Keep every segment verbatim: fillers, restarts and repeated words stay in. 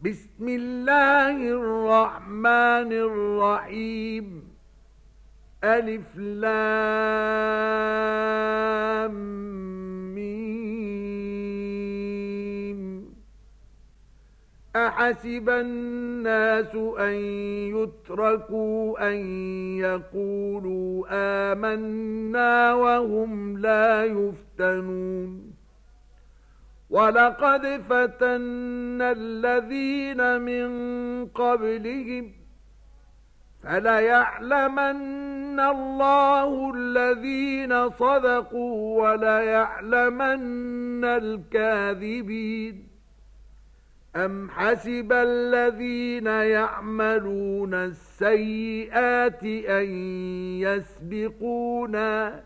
بسم الله الرحمن الرحيم. ألف لام ميم. أحسب الناس أن يتركوا أن يقولوا آمنا وهم لا يفتنون. ولقد فتنا الذين من قبلهم فليعلمن الله الذين صدقوا وليعلمن الكاذبين. أم حسب الذين يعملون السيئات أن يسبقونا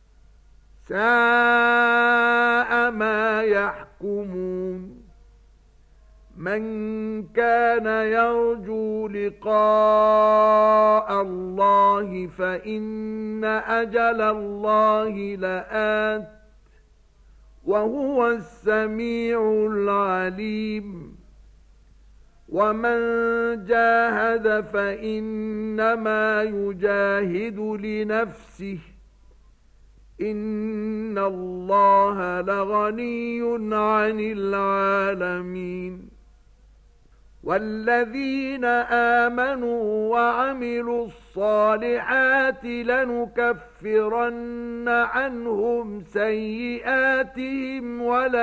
ساء ما يحكمون. من كان يرجو لقاء الله فإن أجل الله لآت وهو السميع العليم. ومن جاهد فإنما يجاهد لنفسه إن الله لغني عن العالمين. والذين آمنوا وعملوا الصالحات لنكفرن عنهم سيئاتهم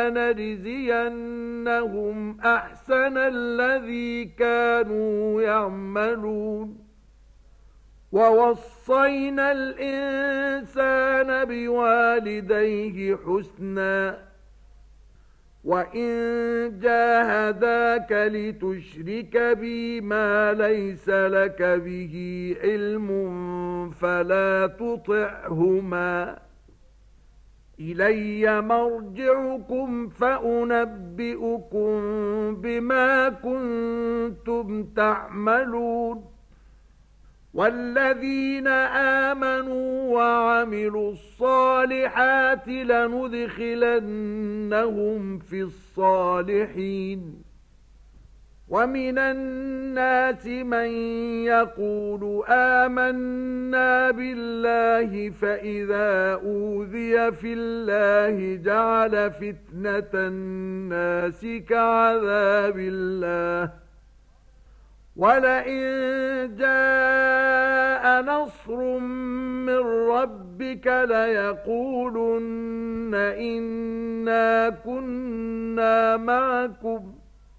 ولنجزينهم أحسن الذي كانوا يعملون. ووصينا الإنسان بوالديه حسنا وإن جاهداك لتشرك بي ما ليس لك به علم فلا تطعهما إلي مرجعكم فأنبئكم بما كنتم تعملون. والذين آمنوا وعملوا الصالحات لندخلنهم في الصالحين. ومن الناس من يقول آمنا بالله فإذا أوذي في الله جعل فتنة الناس كعذاب الله. ولئن جاء نصر من ربك ليقولن إنا كنا معكم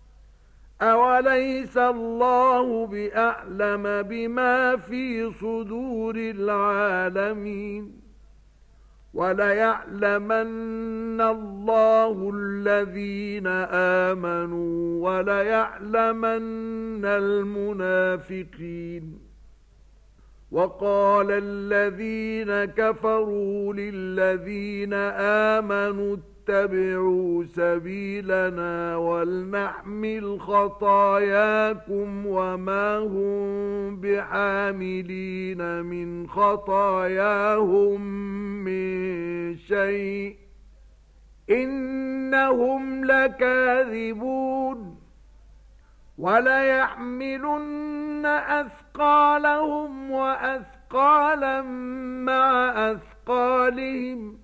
أوليس الله بأعلم بما في صدور العالمين. وليعلمن الله الذين آمنوا وليعلمن المنافقين. وقال الذين كفروا للذين آمنوا اتبعوا سبيلنا ولنحمل خطاياكم وما هم بحاملين من خطاياهم من شيء إنهم لكاذبون. وليحملن أثقالهم وأثقالا مع أثقالهم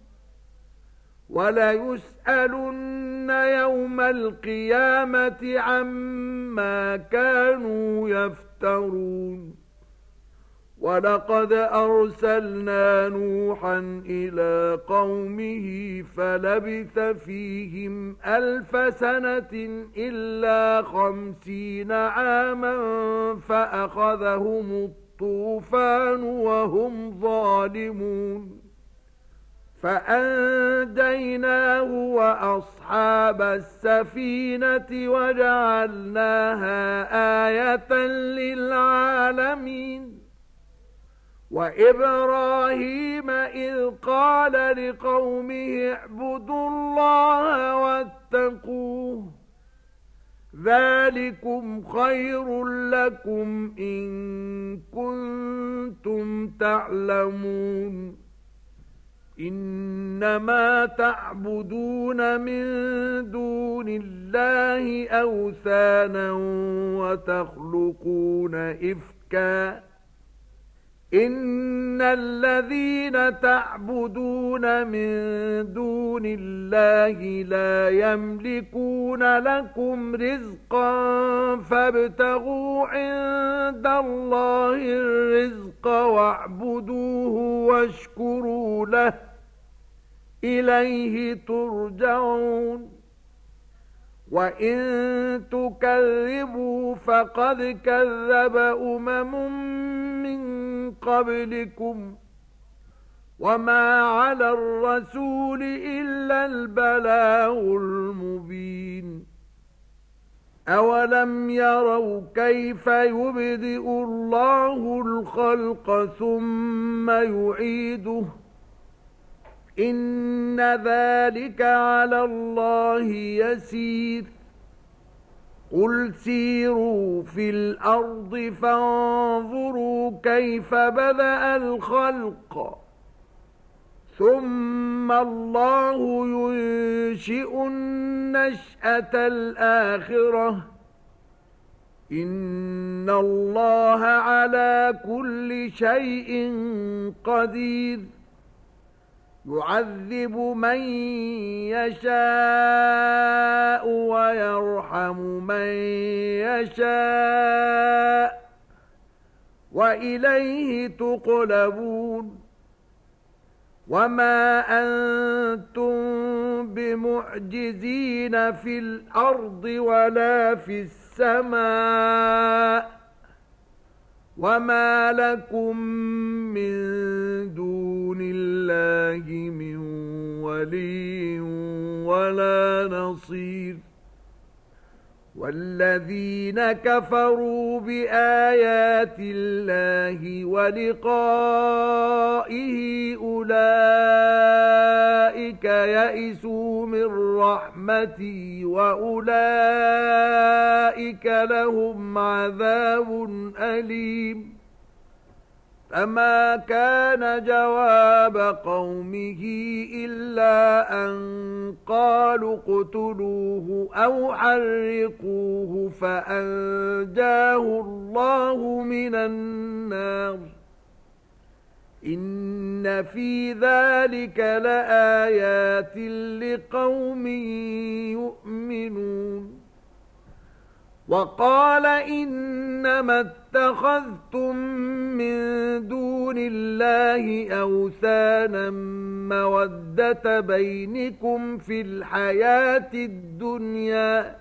وليسألن يوم القيامة عما كانوا يفترون. ولقد أرسلنا نوحا إلى قومه فلبث فيهم ألف سنة إلا خمسين عاما فأخذهم الطوفان وهم ظالمون. فأنجيناه وأصحاب السفينة وجعلناها آية للعالمين. وإبراهيم إذ قال لقومه اعبدوا الله واتقوه ذلكم خير لكم إن كنتم تعلمون. إنما تعبدون من دون الله أوثانا وتخلقون إفكا إن الذين تعبدون من دون الله لا يملكون لكم رزقا فابتغوا عند الله الرزق واعبدوه واشكروا له إليه ترجعون وإن تكذبوا فقد كذب أمم من قبلكم وما على الرسول إلا البلاغ المبين أولم يروا كيف يبدئ الله الخلق ثم يعيده إن ذلك على الله يسير قل سيروا في الأرض فانظروا كيف بدأ الخلق ثم الله ينشئ النشأة الآخرة إن الله على كل شيء قدير يعذب من يشاء ويرحم من يشاء وإليه تقلبون وما أنتم بمعجزين في الأرض ولا في السماء وما لكم من دون الله من ولي ولا نصير والذين كفروا بآيات الله ولقائه أولئك يئسوا من رحمتي وأولئك لهم عذاب أليم فما كان جواب قومه إلا أن قالوا اقتلوه أو حرقوه فأنجاه الله من النار إن في ذلك لآيات لقوم يؤمنون وقال إنما اتخذتم من دون الله أوثانا مودة بينكم في الحياة الدنيا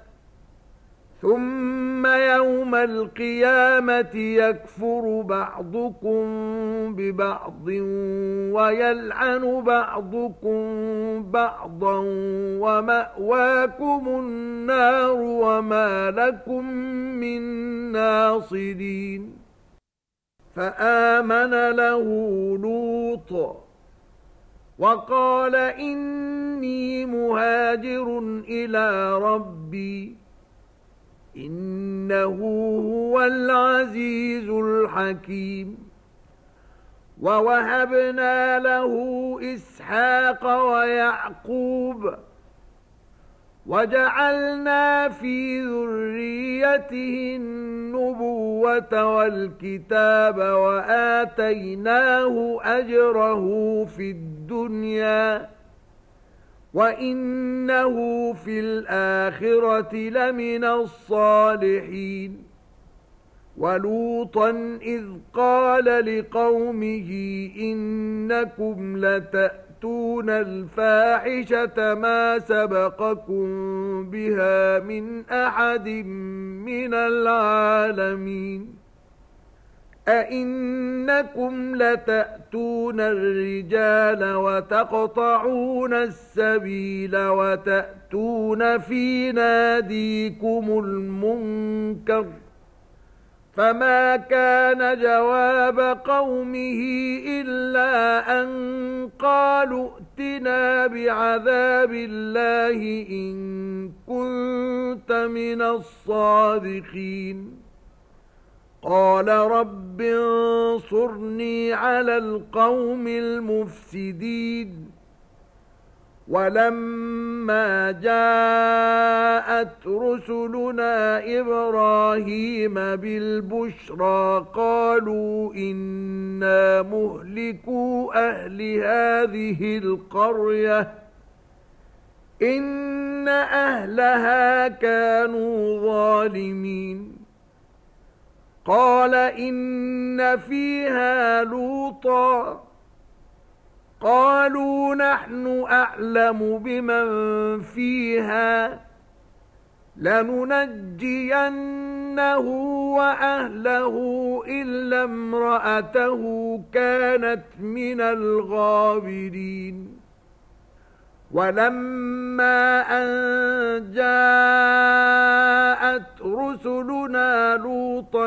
ثم يوم القيامة يكفر بعضكم ببعض ويلعن بعضكم بعضا ومأواكم النار وما لكم من ناصرين فآمن له لوط وقال إني مهاجر إلى ربي إنه هو العزيز الحكيم ووهبنا له إسحاق ويعقوب وجعلنا في ذريته النبوة والكتاب وآتيناه أجره في الدنيا وإنه في الآخرة لمن الصالحين ولوطا إذ قال لقومه إنكم لتأتون الفاحشة ما سبقكم بها من أحد من العالمين أئنكم لتأتون الرجال وتقطعون السبيل وتأتون في ناديكم المنكر فما كان جواب قومه إلا أن قالوا ائتنا بعذاب الله إن كنت من الصادقين قال رب انصرني على القوم المفسدين ولما جاءت رسلنا إبراهيم بالبشرى قالوا إنا مهلكو أهل هذه القرية إن أهلها كانوا ظالمين قال إن فيها لوطا قالوا نحن أعلم بمن فيها لننجينه وأهله إلا امرأته كانت من الغابرين ولما أن جاءت رسلنا لوطا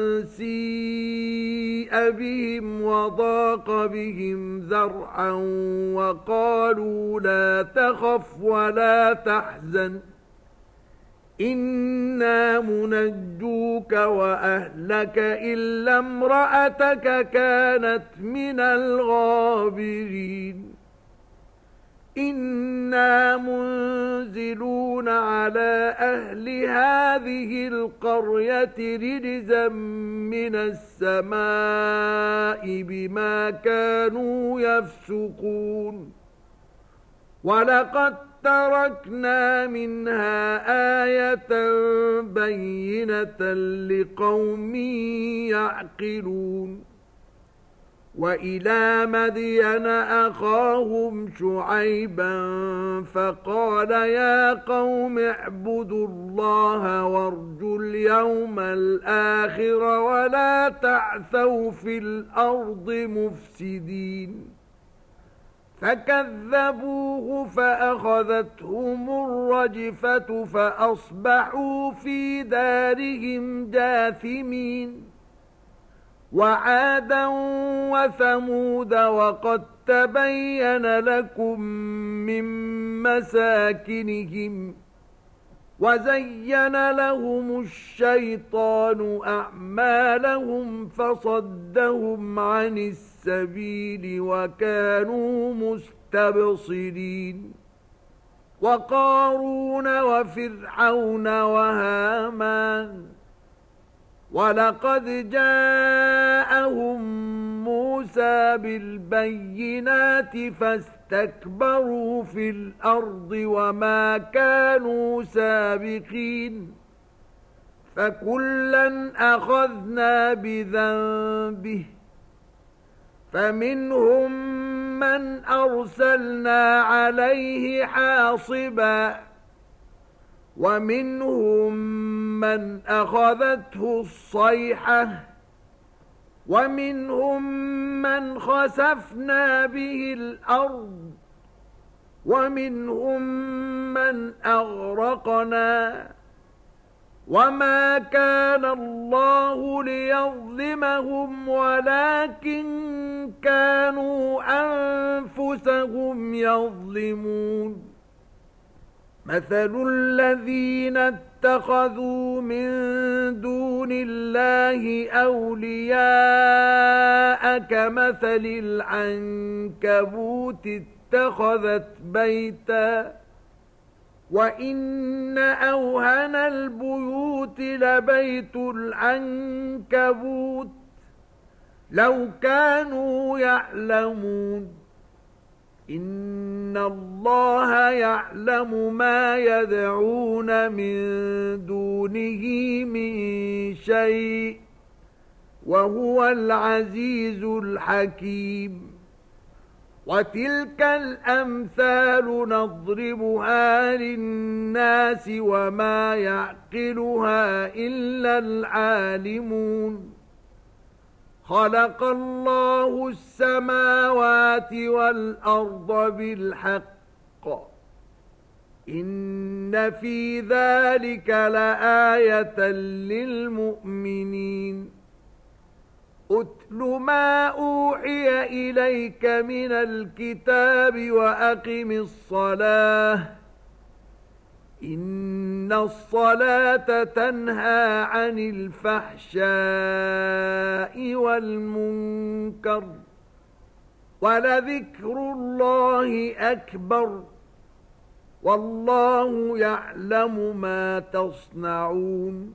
سيء بهم وضاق بهم ذرعا وقالوا لا تخف ولا تحزن إنا منجوك وأهلك إلا امرأتك كانت من الغابرين إنا منزلون على أهل هذه القرية رجزا من السماء بما كانوا يفسقون ولقد تركنا منها آية بينة لقوم يعقلون وإلى مدين أخاهم شعيبا فقال يا قوم اعبدوا الله وارجوا اليوم الآخر ولا تعثوا في الأرض مفسدين فكذبوه فأخذتهم الرجفة فأصبحوا في دارهم جاثمين وعادا وثمود وقد تبين لكم من مساكنهم وزين لهم الشيطان أعمالهم فصدهم عن السبيل وكانوا مستبصرين وقارون وفرعون وهامان ولقد جاءهم موسى بالبينات فاستكبروا في الأرض وما كانوا سابقين فكلا أخذنا بذنبه فمنهم من أرسلنا عليه حاصبا ومنهم من أخذته الصيحة ومنهم من خسفنا به الأرض ومنهم من أغرقنا وما كان الله ليظلمهم ولكن كانوا أنفسهم يظلمون مثل الذين اتخذوا من دون الله أولياء كمثل العنكبوت اتخذت بيتا وإن أوهن البيوت لبيت العنكبوت لو كانوا يعلمون إن الله يعلم ما يدعون من دونه من شيء وهو العزيز الحكيم وتلك الأمثال نضربها للناس وما يعقلها إلا العالمون خلق الله السماوات والأرض بالحق إن في ذلك لآية للمؤمنين أتل ما أوحي إليك من الكتاب وأقم الصلاة إن الصلاة تنهى عن الفحشاء والمنكر ولذكر الله أكبر والله يعلم ما تصنعون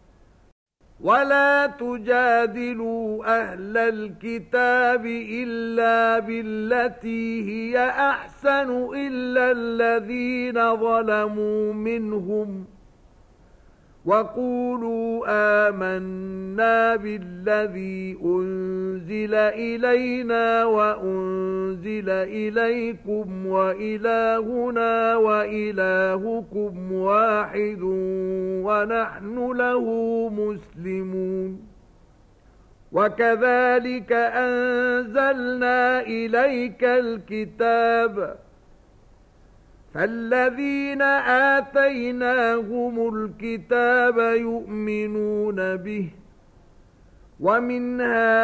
ولا تجادلوا أهل الكتاب إلا بالتي هي أحسن إلا الذين ظلموا منهم وقولوا آمنا بالذي أنزل إلينا وأنزل إليكم وإلهنا وإلهكم واحد ونحن له مسلمون وكذلك أنزلنا إليك الكتاب فالذين آتيناهم الكتاب يؤمنون به ومن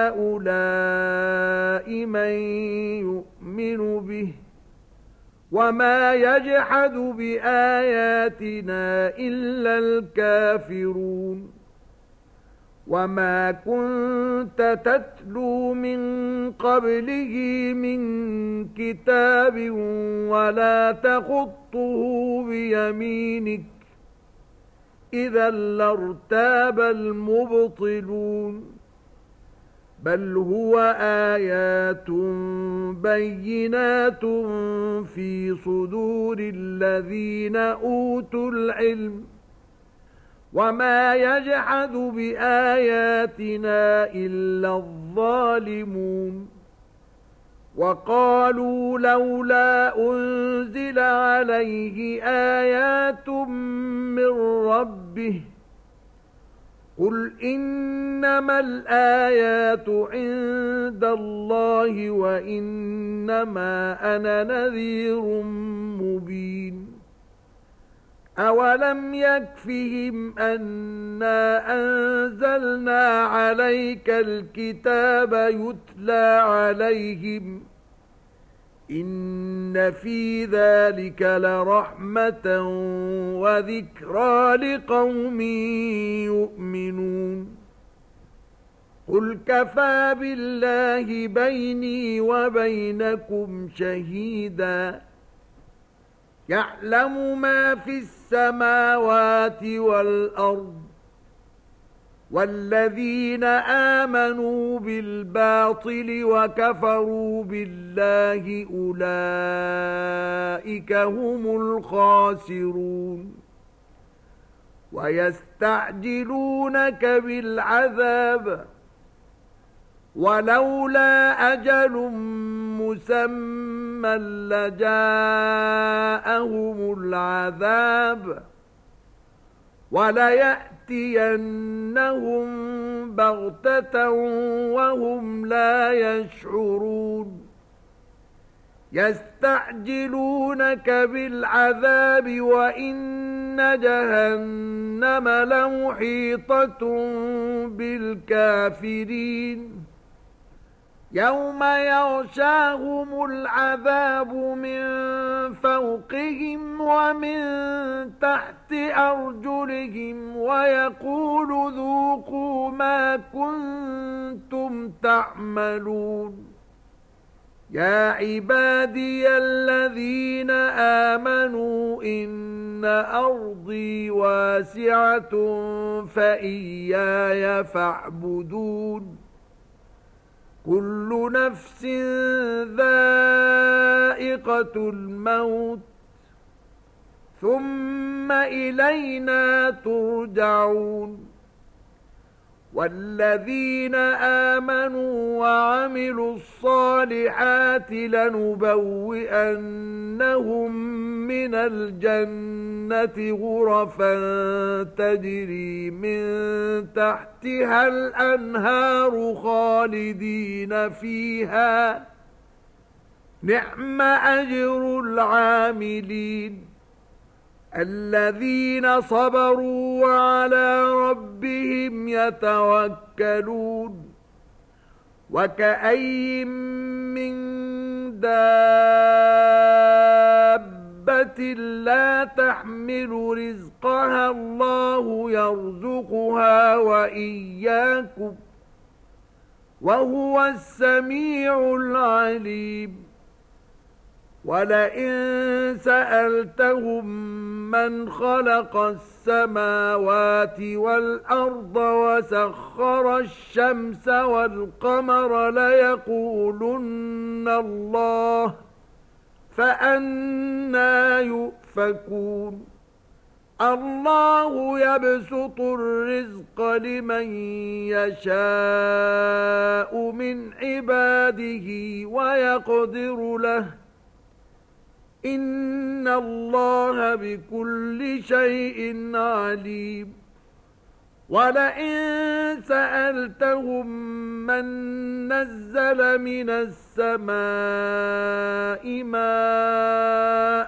هؤلاء من يؤمن به وما يجحد بآياتنا إلا الكافرون وما كنت تتلو من قبله من كتاب ولا تخطه بيمينك إذا لارتاب المبطلون بل هو آيات بينات في صدور الذين أوتوا العلم وما يجحد بآياتنا إلا الظالمون وقالوا لولا أنزل عليه آيات من ربه قل إنما الآيات عند الله وإنما أنا نذير مبين أولم يكفهم أنا أنزلنا عليك الكتاب يتلى عليهم إن في ذلك لرحمة وذكرى لقوم يؤمنون قل كفى بالله بيني وبينكم شهيدا يعلم ما في السماوات والأرض والذين آمنوا بالباطل وكفروا بالله أولئك هم الخاسرون ويستعجلونك بالعذاب ولولا أجل مسمى لجاءهم العذاب وليأتينهم بغتة وهم لا يشعرون يستعجلونك بالعذاب وإن جهنم لمحيطة بالكافرين يوم يغشاهم العذاب من فوقهم ومن تحت أرجلهم ويقول ذوقوا ما كنتم تعملون يا عبادي الذين آمنوا إن أرضي واسعة فإياي فاعبدون كل نفس ذائقة الموت ثم إلينا ترجعون والذين آمنوا وعملوا الصالحات لنبوئنهم من الجنة غرفا تجري من تحتها الأنهار خالدين فيها نعم أجر العاملين الذين صبروا وعلى ربهم يتوكلون وكأين من دابة لا تحمل رزقها الله يرزقها وإياكم وهو السميع العليم ولئن سألتهم من خلق السماوات والأرض وسخر الشمس والقمر ليقولن الله فأنى يؤفكون الله يبسط الرزق لمن يشاء من عباده ويقدر له إن الله بكل شيء عليم ولئن سألتهم من نزل من السماء ماء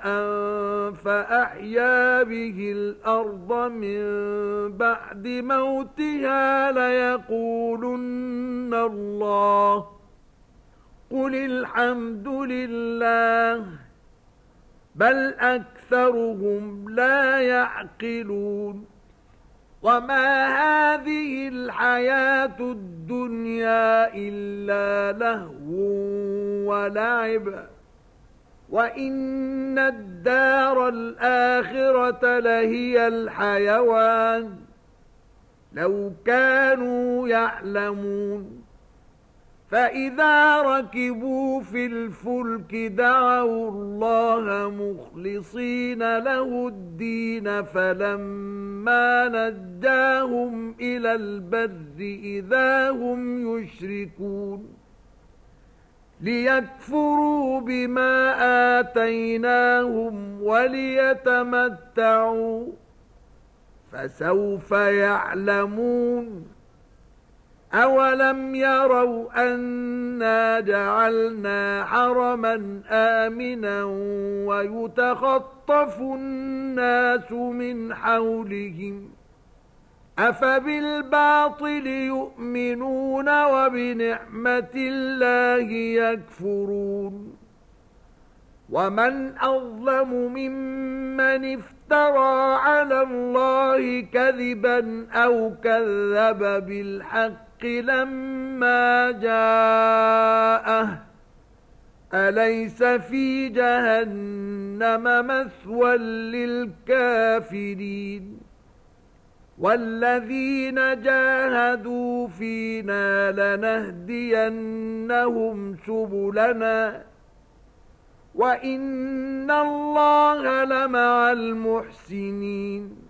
فأحيا به الأرض من بعد موتها ليقولن الله قل الحمد لله بل أكثرهم لا يعقلون وما هذه الحياة الدنيا إلا لهو ولعب وإن الدار الآخرة لهي الحيوان لو كانوا يعلمون فإذا ركبوا في الفلك دعوا الله مخلصين له الدين فلما نجاهم إلى البر إذا هم يشركون ليكفروا بما آتيناهم وليتمتعوا فسوف يعلمون أولم يروا أنا جعلنا حرما آمنا ويتخطف الناس من حولهم أفبالباطل يؤمنون وبنعمة الله يكفرون ومن أظلم ممن افترى على الله كذبا أو كذب بالحق لما جاءه أليس في جهنم مثوى للكافرين والذين جاهدوا فينا لنهدينهم سبلنا وإن الله لمع المحسنين